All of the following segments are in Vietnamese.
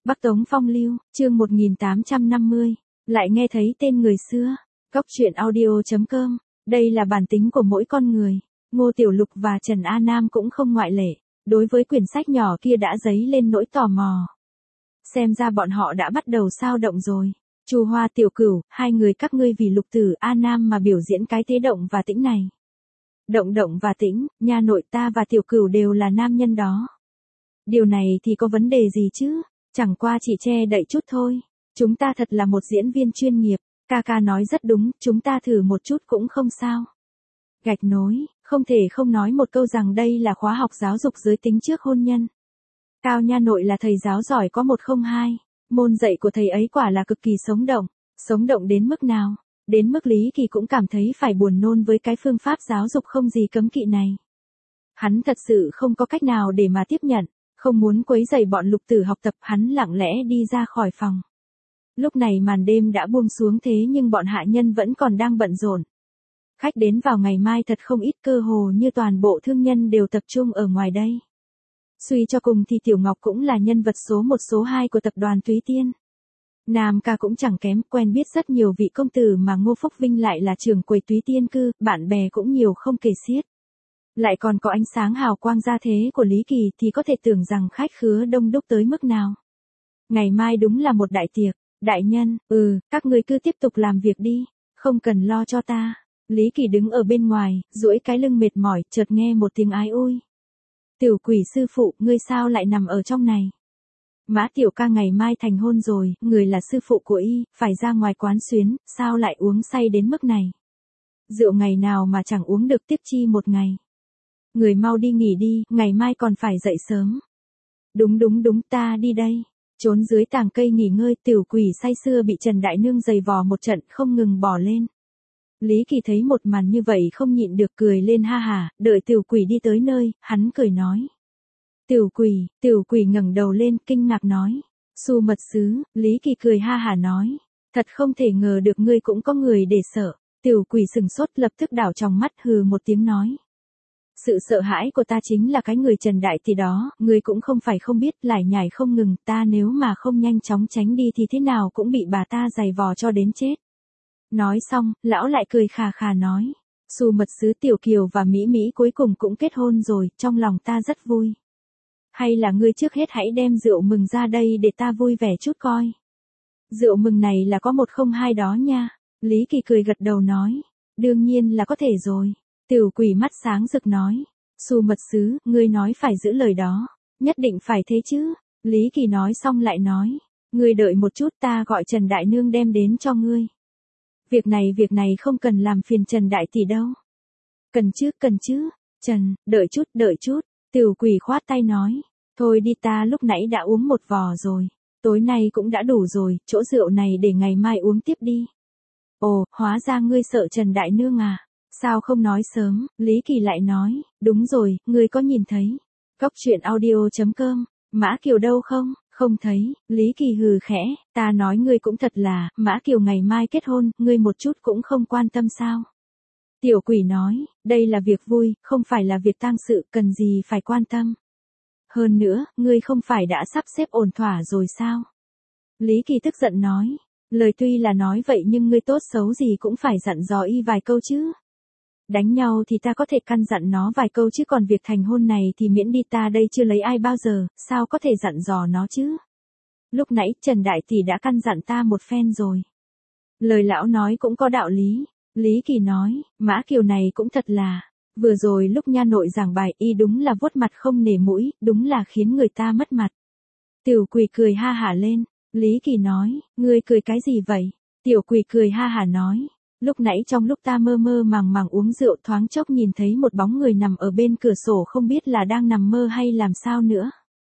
Bắc Tống Phong Lưu, chương 1850, lại nghe thấy tên người xưa. Góc truyện audio.com, đây là bản tính của mỗi con người. Ngô Tiểu Lục và Trần A Nam cũng không ngoại lệ, đối với quyển sách nhỏ kia đã dấy lên nỗi tò mò. Xem ra bọn họ đã bắt đầu sao động rồi. Chu Hoa Tiểu Cửu, hai người các ngươi vì Lục Tử A Nam mà biểu diễn cái thế động và tĩnh này. Động động và tĩnh, nha nội ta và Tiểu Cửu đều là nam nhân đó. Điều này thì có vấn đề gì chứ, chẳng qua chỉ che đậy chút thôi. Chúng ta thật là một diễn viên chuyên nghiệp, ca ca nói rất đúng, chúng ta thử một chút cũng không sao. Gạch nối, không thể không nói một câu rằng đây là khóa học giáo dục giới tính trước hôn nhân. Cao nha nội là thầy giáo giỏi có 102, môn dạy của thầy ấy quả là cực kỳ sống động đến mức nào, đến mức Lý Kỳ cũng cảm thấy phải buồn nôn với cái phương pháp giáo dục không gì cấm kỵ này. Hắn thật sự không có cách nào để mà tiếp nhận, không muốn quấy rầy bọn Lục Tử học tập, hắn lặng lẽ đi ra khỏi phòng. Lúc này màn đêm đã buông xuống thế nhưng bọn hạ nhân vẫn còn đang bận rộn. Khách đến vào ngày mai thật không ít, cơ hồ như toàn bộ thương nhân đều tập trung ở ngoài đây. Suy cho cùng thì Tiểu Ngọc cũng là nhân vật số 1 số 2 của tập đoàn Túy Tiên. Nam ca cũng chẳng kém, quen biết rất nhiều vị công tử mà Ngô Phúc Vinh lại là trưởng quầy Túy Tiên cư, bạn bè cũng nhiều không kể xiết. Lại còn có ánh sáng hào quang gia thế của Lý Kỳ thì có thể tưởng rằng khách khứa đông đúc tới mức nào. Ngày mai đúng là một đại tiệc, đại nhân, các ngươi cứ tiếp tục làm việc đi, không cần lo cho ta. Lý Kỳ đứng ở bên ngoài, duỗi cái lưng mệt mỏi, chợt nghe một tiếng ái ôi. Tiểu Quỷ sư phụ, ngươi sao lại nằm ở trong này? Mã Tiểu ca ngày mai thành hôn rồi, người là sư phụ của y, phải ra ngoài quán xuyến, sao lại uống say đến mức này? Rượu ngày nào mà chẳng uống được tiếp chi một ngày. Người mau đi nghỉ đi, ngày mai còn phải dậy sớm. Đúng, ta đi đây. Trốn dưới tàng cây nghỉ ngơi, Tiểu Quỷ say sưa bị Trần Đại Nương giày vò một trận không ngừng bỏ lên. Lý Kỳ thấy một màn như vậy không nhịn được cười lên ha hả, đợi Tiểu Quỷ đi tới nơi, hắn cười nói. Tiểu Quỷ ngẩng đầu lên kinh ngạc nói. Xu mật sứ, Lý Kỳ cười ha hả nói. Thật không thể ngờ được ngươi cũng có người để sợ. Tiểu Quỷ sừng sốt lập tức đảo tròng mắt hừ một tiếng nói. Sự sợ hãi của ta chính là cái người Trần Đại Tỷ đó, ngươi cũng không phải không biết, lải nhải không ngừng, ta nếu mà không nhanh chóng tránh đi thì thế nào cũng bị bà ta giày vò cho đến chết. Nói xong, lão lại cười khà khà nói. Xu mật sứ Tiểu Kiều và Mỹ Mỹ cuối cùng cũng kết hôn rồi, trong lòng ta rất vui. Hay là ngươi trước hết hãy đem rượu mừng ra đây để ta vui vẻ chút coi. Rượu mừng này là có 102 đó nha. Lý Kỳ cười gật đầu nói. Đương nhiên là có thể rồi. Tiểu Quỷ mắt sáng rực nói. Xu mật sứ, ngươi nói phải giữ lời đó. Nhất định phải thế chứ. Lý Kỳ nói xong lại nói. Ngươi đợi một chút, ta gọi Trần Đại Nương đem đến cho ngươi. Việc này không cần làm phiền Trần Đại Tỷ đâu. Cần chứ. Trần, đợi chút. Tiểu Quỷ khoát tay nói. Thôi đi, ta lúc nãy đã uống một vò rồi. Tối nay cũng đã đủ rồi, chỗ rượu này để ngày mai uống tiếp đi. Ồ, hóa ra ngươi sợ Trần Đại Nương à? Sao không nói sớm? Lý Kỳ lại nói. Đúng rồi, ngươi có nhìn thấy. Góc truyện audio.com, Mã Kiều đâu không? Không thấy. Lý Kỳ hừ khẽ. Ta nói ngươi cũng thật là, Mã Kiều ngày mai kết hôn, ngươi một chút cũng không quan tâm sao? Tiểu Quỷ nói. Đây là việc vui, không phải là việc tang sự, cần gì phải quan tâm. Hơn nữa, ngươi không phải đã sắp xếp ổn thỏa rồi sao? Lý Kỳ tức giận nói. Lời tuy là nói vậy nhưng ngươi tốt xấu gì cũng phải dặn dò y vài câu chứ. Đánh nhau thì ta có thể căn dặn nó vài câu chứ còn việc thành hôn này thì miễn đi, ta đây chưa lấy ai bao giờ, sao có thể dặn dò nó chứ? Lúc nãy Trần Đại Tỷ đã căn dặn ta một phen rồi. Lời lão nói cũng có đạo lý. Lý Kỳ nói, Mã Kiều này cũng thật là, vừa rồi lúc nha nội giảng bài y đúng là vuốt mặt không nể mũi, đúng là khiến người ta mất mặt. Tiểu Quỷ cười ha hả lên. Lý Kỳ nói, ngươi cười cái gì vậy? Tiểu Quỷ cười ha hả nói. Lúc nãy trong lúc ta mơ màng uống rượu thoáng chốc nhìn thấy một bóng người nằm ở bên cửa sổ, không biết là đang nằm mơ hay làm sao nữa.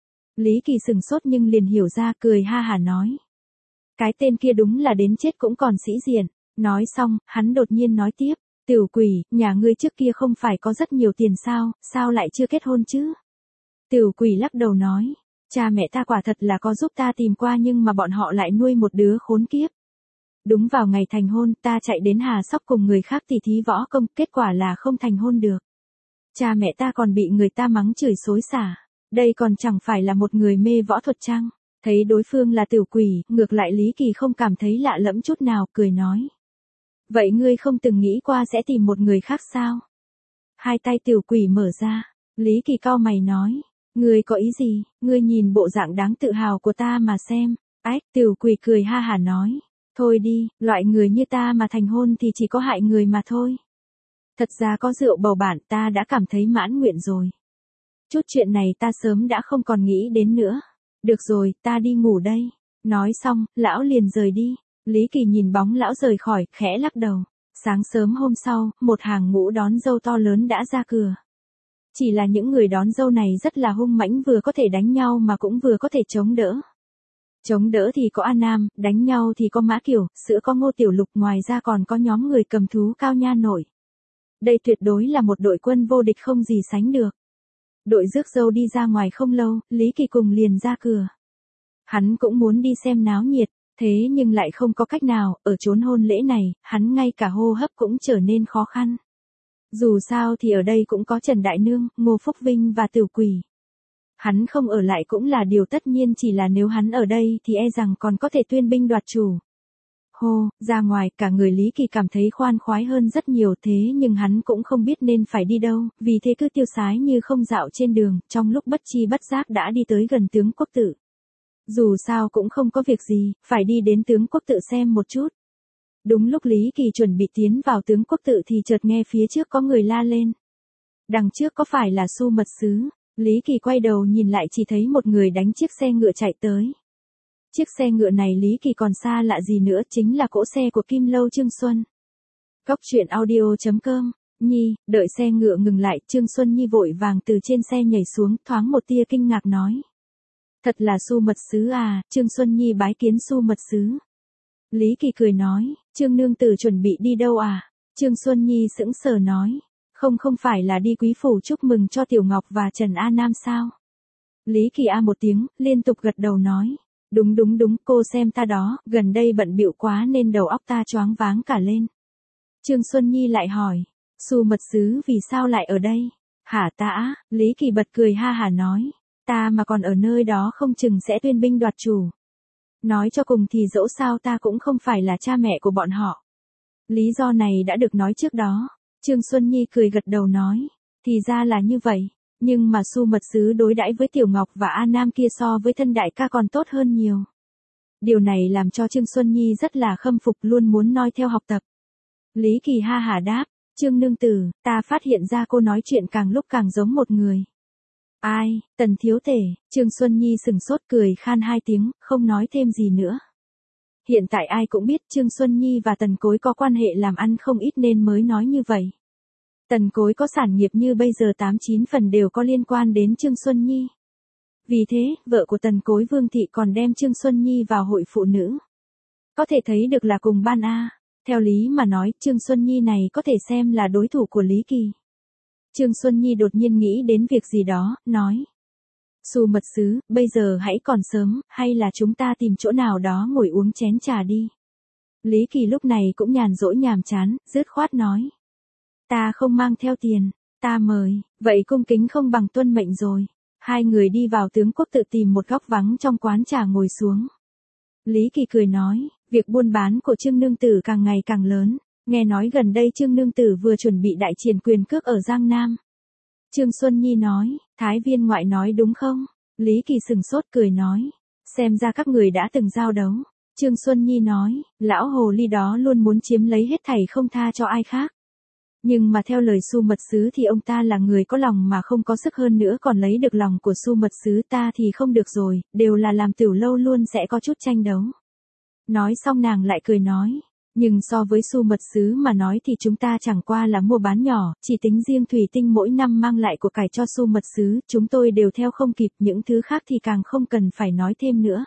Lý Kỳ sừng sốt nhưng liền hiểu ra, cười ha hả nói. Cái tên kia đúng là đến chết cũng còn sĩ diện. Nói xong, hắn đột nhiên nói tiếp. Tiểu Quỷ, nhà ngươi trước kia không phải có rất nhiều tiền sao lại chưa kết hôn chứ? Tiểu Quỷ lắc đầu nói. Cha mẹ ta quả thật là có giúp ta tìm qua nhưng mà bọn họ lại nuôi một đứa khốn kiếp. Đúng vào ngày thành hôn, ta chạy đến Hà Sóc cùng người khác tỉ thí võ công, kết quả là không thành hôn được. Cha mẹ ta còn bị người ta mắng chửi xối xả. Đây còn chẳng phải là một người mê võ thuật chăng? Thấy đối phương là tiểu quỷ, ngược lại Lý Kỳ không cảm thấy lạ lẫm chút nào, cười nói. Vậy ngươi không từng nghĩ qua sẽ tìm một người khác sao? Hai tay tiểu quỷ mở ra, Lý Kỳ cau mày nói. Ngươi có ý gì, ngươi nhìn bộ dạng đáng tự hào của ta mà xem. Ách, tiểu quỷ cười ha hả nói. Thôi đi, loại người như ta mà thành hôn thì chỉ có hại người mà thôi. Thật ra có rượu bầu bạn ta đã cảm thấy mãn nguyện rồi. Chút chuyện này ta sớm đã không còn nghĩ đến nữa. Được rồi, ta đi ngủ đây. Nói xong, lão liền rời đi. Lý Kỳ nhìn bóng lão rời khỏi, khẽ lắc đầu. Sáng sớm hôm sau, một hàng ngũ đón dâu to lớn đã ra cửa. Chỉ là những người đón dâu này rất là hung mãnh, vừa có thể đánh nhau mà cũng vừa có thể chống đỡ. Chống đỡ thì có An Nam, đánh nhau thì có Mã Kiều, sữa có Ngô Tiểu Lục, ngoài ra còn có nhóm người cầm thú Cao Nha Nội. Đây tuyệt đối là một đội quân vô địch không gì sánh được. Đội rước dâu đi ra ngoài không lâu, Lý Kỳ cùng liền ra cửa. Hắn cũng muốn đi xem náo nhiệt, thế nhưng lại không có cách nào, ở chốn hôn lễ này, hắn ngay cả hô hấp cũng trở nên khó khăn. Dù sao thì ở đây cũng có Trần Đại Nương, Ngô Phúc Vinh và Tiểu Quỷ. Hắn không ở lại cũng là điều tất nhiên, chỉ là nếu hắn ở đây thì e rằng còn có thể tuyên binh đoạt chủ. Hô, ra ngoài, cả người Lý Kỳ cảm thấy khoan khoái hơn rất nhiều, thế nhưng hắn cũng không biết nên phải đi đâu, vì thế cứ tiêu sái như không dạo trên đường, trong lúc bất chi bất giác đã đi tới gần tướng quốc tự. Dù sao cũng không có việc gì, phải đi đến tướng quốc tự xem một chút. Đúng lúc Lý Kỳ chuẩn bị tiến vào tướng quốc tự thì chợt nghe phía trước có người la lên. Đằng trước có phải là Xu Mật Sứ? Lý Kỳ quay đầu nhìn lại chỉ thấy một người đánh chiếc xe ngựa chạy tới. Chiếc xe ngựa này Lý Kỳ còn xa lạ gì nữa, chính là cỗ xe của Kim Lâu Trương Xuân. Cóc truyện audio.com, Nhi, đợi xe ngựa ngừng lại, Trương Xuân Nhi vội vàng từ trên xe nhảy xuống, thoáng một tia kinh ngạc nói. Thật là Xu Mật Sứ à, Trương Xuân Nhi bái kiến Xu Mật Sứ. Lý Kỳ cười nói, Trương nương tử chuẩn bị đi đâu à? Trương Xuân Nhi sững sờ nói, không phải là đi quý phủ chúc mừng cho Tiểu Ngọc và Trần A Nam sao? Lý Kỳ a một tiếng, liên tục gật đầu nói, đúng, cô xem ta đó, gần đây bận bịu quá nên đầu óc ta choáng váng cả lên. Trương Xuân Nhi lại hỏi, Xu Mật Sứ vì sao lại ở đây? Hả ta á? Lý Kỳ bật cười ha hả nói, ta mà còn ở nơi đó không chừng sẽ tuyên binh đoạt chủ. Nói cho cùng thì dẫu sao ta cũng không phải là cha mẹ của bọn họ. Lý do này đã được nói trước đó. Trương Xuân Nhi cười gật đầu nói, thì ra là như vậy, nhưng mà Xu Mật Sứ đối đãi với Tiểu Ngọc và A Nam kia so với thân đại ca còn tốt hơn nhiều. Điều này làm cho Trương Xuân Nhi rất là khâm phục, luôn muốn noi theo học tập. Lý Kỳ ha hả đáp, Trương nương tử, ta phát hiện ra cô nói chuyện càng lúc càng giống một người. Ai, Tần thiếu tể? Trương Xuân Nhi sừng sốt cười khan hai tiếng, không nói thêm gì nữa. Hiện tại ai cũng biết Trương Xuân Nhi và Tần Cối có quan hệ làm ăn không ít nên mới nói như vậy. Tần Cối có sản nghiệp như bây giờ 8-9 phần đều có liên quan đến Trương Xuân Nhi. Vì thế, vợ của Tần Cối Vương Thị còn đem Trương Xuân Nhi vào hội phụ nữ. Có thể thấy được là cùng ban A. Theo lý mà nói, Trương Xuân Nhi này có thể xem là đối thủ của Lý Kỳ. Trương Xuân Nhi đột nhiên nghĩ đến việc gì đó, nói. Xu Mật Sứ, bây giờ hãy còn sớm, hay là chúng ta tìm chỗ nào đó ngồi uống chén trà đi. Lý Kỳ lúc này cũng nhàn rỗi nhàm chán, dứt khoát nói. Ta không mang theo tiền, ta mời, vậy cung kính không bằng tuân mệnh rồi. Hai người đi vào tướng quốc tự tìm một góc vắng trong quán trà ngồi xuống. Lý Kỳ cười nói, việc buôn bán của Trương nương tử càng ngày càng lớn, nghe nói gần đây Trương nương tử vừa chuẩn bị đại triển quyền cước ở Giang Nam. Trương Xuân Nhi nói, Thái viên ngoại nói đúng không? Lý Kỳ sừng sốt cười nói, xem ra các người đã từng giao đấu. Trương Xuân Nhi nói, lão hồ ly đó luôn muốn chiếm lấy hết thảy không tha cho ai khác. Nhưng mà theo lời Xu Mật Sứ thì ông ta là người có lòng mà không có sức, hơn nữa còn lấy được lòng của Xu Mật Sứ ta thì không được rồi, đều là làm tiểu lâu luôn sẽ có chút tranh đấu. Nói xong nàng lại cười nói, nhưng so với Xu Mật Sứ mà nói thì chúng ta chẳng qua là mua bán nhỏ, chỉ tính riêng thủy tinh mỗi năm mang lại của cải cho Xu Mật Sứ, chúng tôi đều theo không kịp, những thứ khác thì càng không cần phải nói thêm nữa.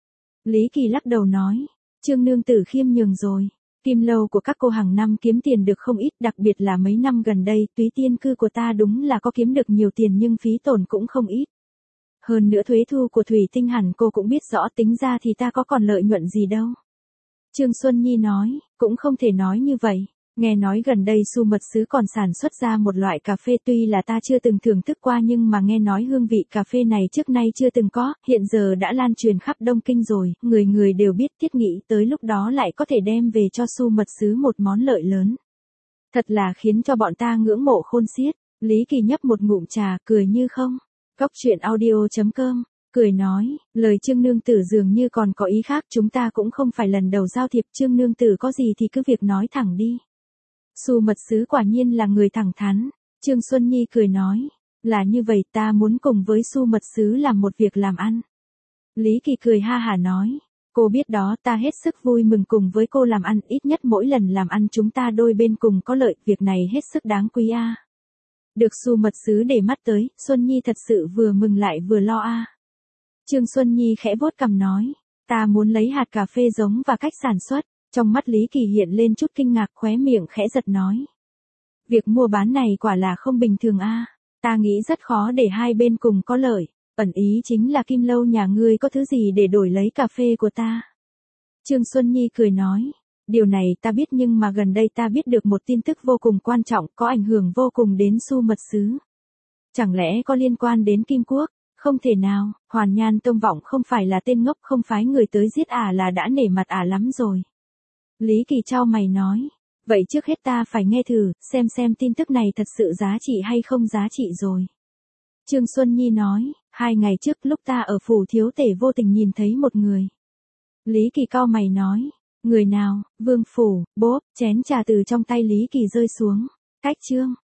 Lý Kỳ lắc đầu nói, Trương nương tử khiêm nhường rồi. Kim lâu của các cô hàng năm kiếm tiền được không ít, đặc biệt là mấy năm gần đây, Túy Tiên cư của ta đúng là có kiếm được nhiều tiền nhưng phí tổn cũng không ít. Hơn nữa thuế thu của thủy tinh hẳn cô cũng biết rõ, tính ra thì ta có còn lợi nhuận gì đâu. Trương Xuân Nhi nói, cũng không thể nói như vậy. Nghe nói gần đây Su Mật Sứ còn sản xuất ra một loại cà phê tuy là ta chưa từng thưởng thức qua nhưng mà nghe nói hương vị cà phê này trước nay chưa từng có, hiện giờ đã lan truyền khắp Đông Kinh rồi, người người đều biết, thiết nghĩ tới lúc đó lại có thể đem về cho Su Mật Sứ một món lợi lớn. Thật là khiến cho bọn ta ngưỡng mộ khôn xiết. Lý Kỳ nhấp một ngụm trà, cười như không. Cóc truyện audio.com, cười nói, lời Trương nương tử dường như còn có ý khác, chúng ta cũng không phải lần đầu giao thiệp, Trương nương tử có gì thì cứ việc nói thẳng đi. Su Mật Sứ quả nhiên là người thẳng thắn. Trương Xuân Nhi cười nói, là như vậy, ta muốn cùng với Su Mật Sứ làm một việc làm ăn. Lý Kỳ cười ha hả nói, cô biết đó, ta hết sức vui mừng cùng với cô làm ăn, ít nhất mỗi lần làm ăn chúng ta đôi bên cùng có lợi, việc này hết sức đáng quý a. Được Su Mật Sứ để mắt tới, Xuân Nhi thật sự vừa mừng lại vừa lo a. Trương Xuân Nhi khẽ vuốt cằm nói, ta muốn lấy hạt cà phê giống và cách sản xuất. Trong mắt Lý Kỳ hiện lên chút kinh ngạc, khóe miệng khẽ giật nói. Việc mua bán này quả là không bình thường a. Ta nghĩ rất khó để hai bên cùng có lợi. Ẩn ý chính là Kim Lâu nhà ngươi có thứ gì để đổi lấy cà phê của ta. Trương Xuân Nhi cười nói. Điều này ta biết nhưng mà gần đây ta biết được một tin tức vô cùng quan trọng, có ảnh hưởng vô cùng đến Su Mật Sứ. Chẳng lẽ có liên quan đến Kim Quốc? Không thể nào, Hoàn Nhan Tông Vọng không phải là tên ngốc, không phái người tới giết là đã nể mặt lắm rồi. Lý Kỳ chau mày nói, vậy trước hết ta phải nghe thử, xem tin tức này thật sự giá trị hay không giá trị rồi. Trương Xuân Nhi nói, 2 ngày trước lúc ta ở phủ thiếu tể vô tình nhìn thấy một người. Lý Kỳ cau mày nói, người nào? Vương phủ, bốp, chén trà từ trong tay Lý Kỳ rơi xuống. Cách Trương